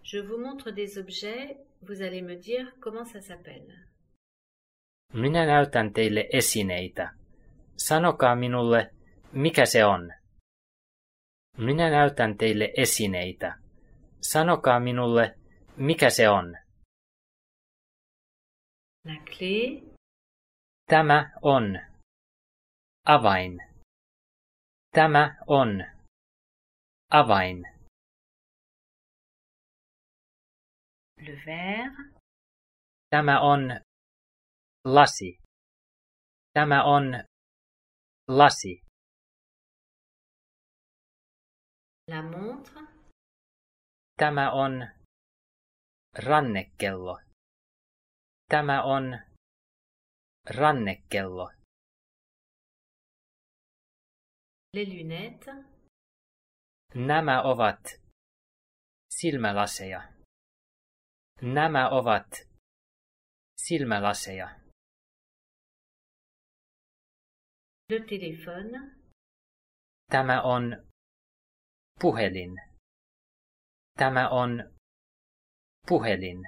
Je vous montre des objets, vous allez me dire comment ça s'appelle. Minä näytän teille esineitä. Sanokaa minulle, mikä se on. Minä näytän teille esineitä. Sanokaa minulle, mikä se on. La clé, Tämä on. Avain. Tämä on. Avain. le verre, Tämä on lasi. Tämä on lasi. la montre, Tämä on rannekello. Tämä on rannekello. les lunettes, Nämä ovat silmälaseja. Nämä ovat silmälaseja. le téléphone, Tämä on puhelin. Tämä on puhelin.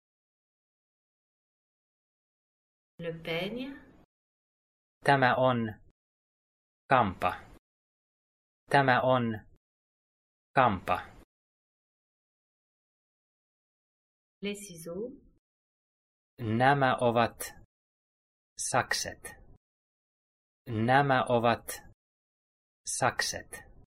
le peigne, Tämä on kampa. Tämä on kampa. les ciseaux, Nämä ovat sakset. Nämä ovat sakset.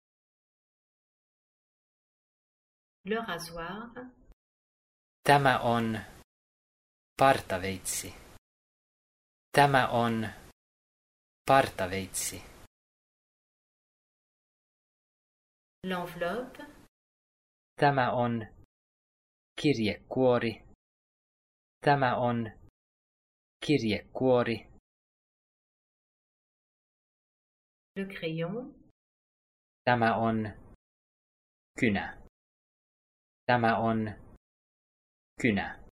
le rasoir, Tämä on partaveitsi. Tämä on partaveitsi. l'enveloppe, Tämä on kirjekuori. Tämä on kirjekuori. le crayon, Tämä on kynä. Tämä on kynä.